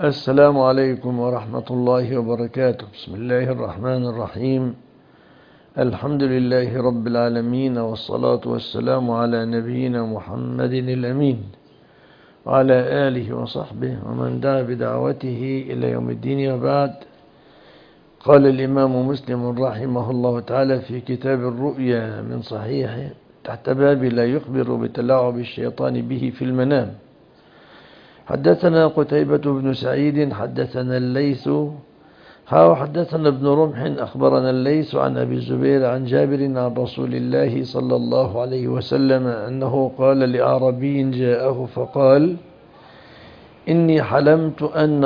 السلام عليكم ورحمة الله وبركاته. بسم الله الرحمن الرحيم. الحمد لله رب العالمين، والصلاة والسلام على نبينا محمد الأمين وعلى آله وصحبه ومن دعا بدعوته إلى يوم الدين. وبعد، قال الإمام مسلم رحمه الله تعالى في كتاب الرؤيا من صحيحه تحت باب لا يخبر بتلاعب الشيطان به في المنام: حدثنا قتيبة بن سعيد حدثنا الليث حدثنا ابن رمح أخبرنا الليث عن أبي الزبير عن جابر عن رسول الله صلى الله عليه وسلم أنه قال لأعرابي جاءه فقال: إني حلمت أن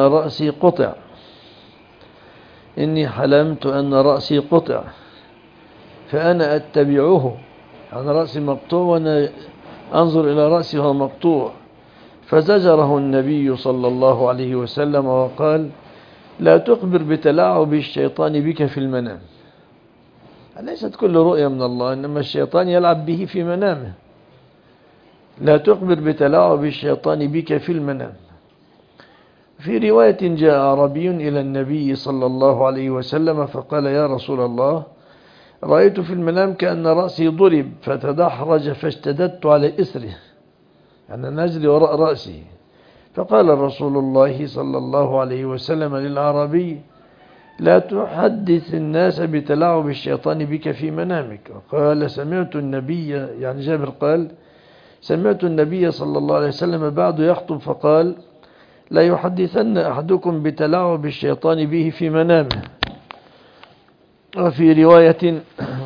رأسي قطع فأنا أتبعه، يعني رأسي مقطوع وأنا أنظر إلى رأسي وهو مقطوع. فزجره النبي صلى الله عليه وسلم وقال: لا تخبر بتلاعب الشيطان بك في المنام. ليست كل رؤيا من الله، إنما الشيطان يلعب به في منامه. لا تخبر بتلاعب الشيطان بك في المنام. في رواية: جاء عربي إلى النبي صلى الله عليه وسلم فقال: يا رسول الله، رأيت في المنام كأن رأسي ضرب فتدحرج فاشتددت على إثره، يعني نجري وراء رأسي. فقال رسول الله صلى الله عليه وسلم للعربي: لا تحدث الناس بتلاعب الشيطان بك في منامك. وقال: سمعت النبي، يعني جابر قال: سمعت النبي صلى الله عليه وسلم بعد يخطب فقال: لا يحدثن أحدكم بتلاعب الشيطان به في منامه. وفي رواية: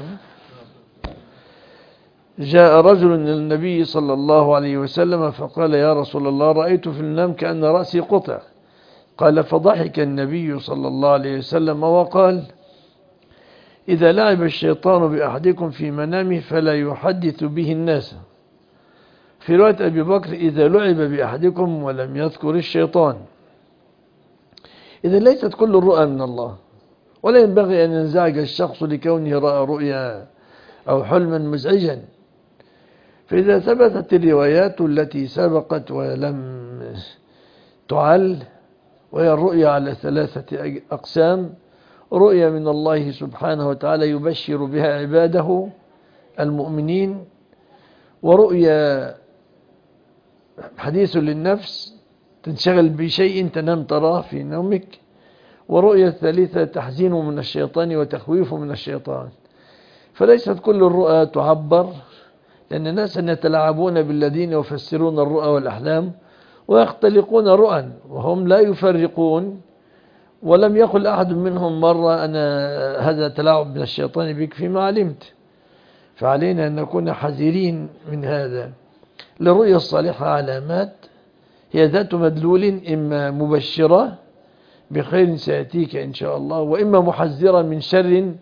جاء رجل إلى النبي صلى الله عليه وسلم فقال: يا رسول الله، رأيت في المنام كأن رأسي قطع. قال: فضحك النبي صلى الله عليه وسلم وقال: إذا لعب الشيطان بأحدكم في منامه فلا يحدث به الناس. في رواية أبي بكر: إذا لعب بأحدكم ولم يذكر الشيطان. إذا ليست كل الرؤى من الله، ولا ينبغي أن ينزعج الشخص لكونه رأى رؤيا أو حلما مزعجا. فإذا ثبتت الروايات التي سبقت ولم تعل، وهي الرؤيا على 3 أقسام: رؤيا من الله سبحانه وتعالى يبشر بها عباده المؤمنين، ورؤيا حديث للنفس تنشغل بشيء تنام تراه في نومك، ورؤيا الثالثة تحزين من الشيطان وتخويف من الشيطان. فليست كل الرؤى تعبر، لأن الناس يتلاعبون بالذين يفسرون الرؤى والأحلام ويختلقون رؤى وهم لا يفرقون، ولم يقل أحد منهم مرة أنا هذا تلاعب من الشيطان بك فيما علمت. فعلينا أن نكون حذرين من هذا. للرؤيا الصالحة علامات: هي ذات مدلول، إما مبشرة بخير سيأتيك إن شاء الله، وإما محذرة من شر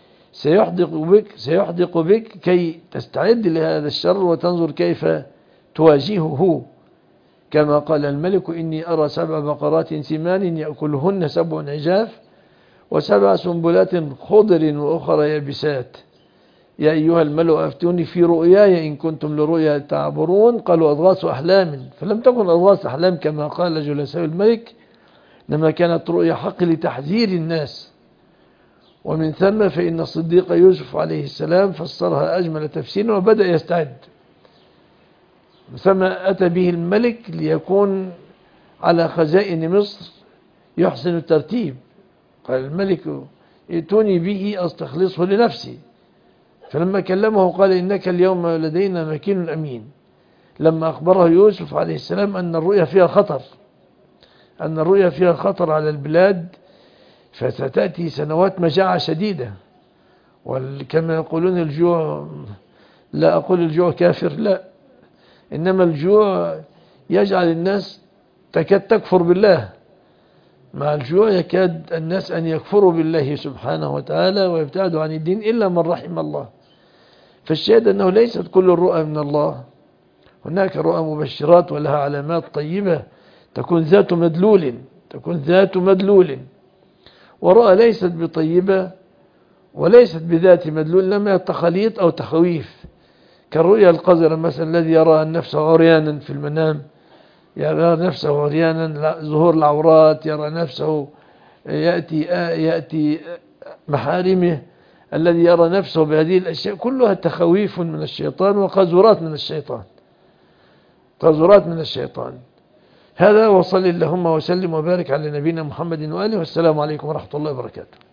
سيحدق بك كي تستعد لهذا الشر وتنظر كيف تواجهه. كما قال الملك: إني أرى 7 بقرات سمان يأكلهن 7 عجاف و7 سنبلات خضر وأخرى يابسات، يا أيها الملأ أفتوني في رؤياي إن كنتم لرؤيا تعبرون. قالوا: أضغاث أحلام. فلم تكن أضغاث أحلام كما قال جلساء الملك، إنما كانت رؤيا حق لتحذير الناس. ومن ثم فإن الصديق يوسف عليه السلام فسرها أجمل تفسير وبدأ يستعد. ثم أتى به الملك ليكون على خزائن مصر يحسن الترتيب. قال الملك: ائتوني به أستخلصه لنفسي. فلما كلمه قال: إنك اليوم لدينا مكين أمين. لما أخبره يوسف عليه السلام أن الرؤيا فيها خطر على البلاد، فستأتي سنوات مجاعة شديدة، وكما يقولون الجوع، لا أقول الجوع كافر، لا، إنما الجوع يجعل الناس تكاد تكفر بالله. مع الجوع يكاد الناس أن يكفروا بالله سبحانه وتعالى ويبتعدوا عن الدين إلا من رحم الله. فالشاهد أنه ليست كل الرؤى من الله. هناك رؤى مبشرات ولها علامات طيبة تكون ذات مدلول، ورؤى ليست بطيبة وليست بذات مدلول، لما تخليط أو تخويف، كالرؤيا القذرة مثلا، الذي يرى النفس عريانا في المنام يرى نفسه عريانا، ظهور العورات، يرى نفسه يأتي محارمه، الذي يرى نفسه بهذه الأشياء كلها تخويف من الشيطان وقذورات من الشيطان، قذورات من الشيطان. هذا، وصل اللهم وسلم وبارك على نبينا محمد وآله، والسلام عليكم ورحمة الله وبركاته.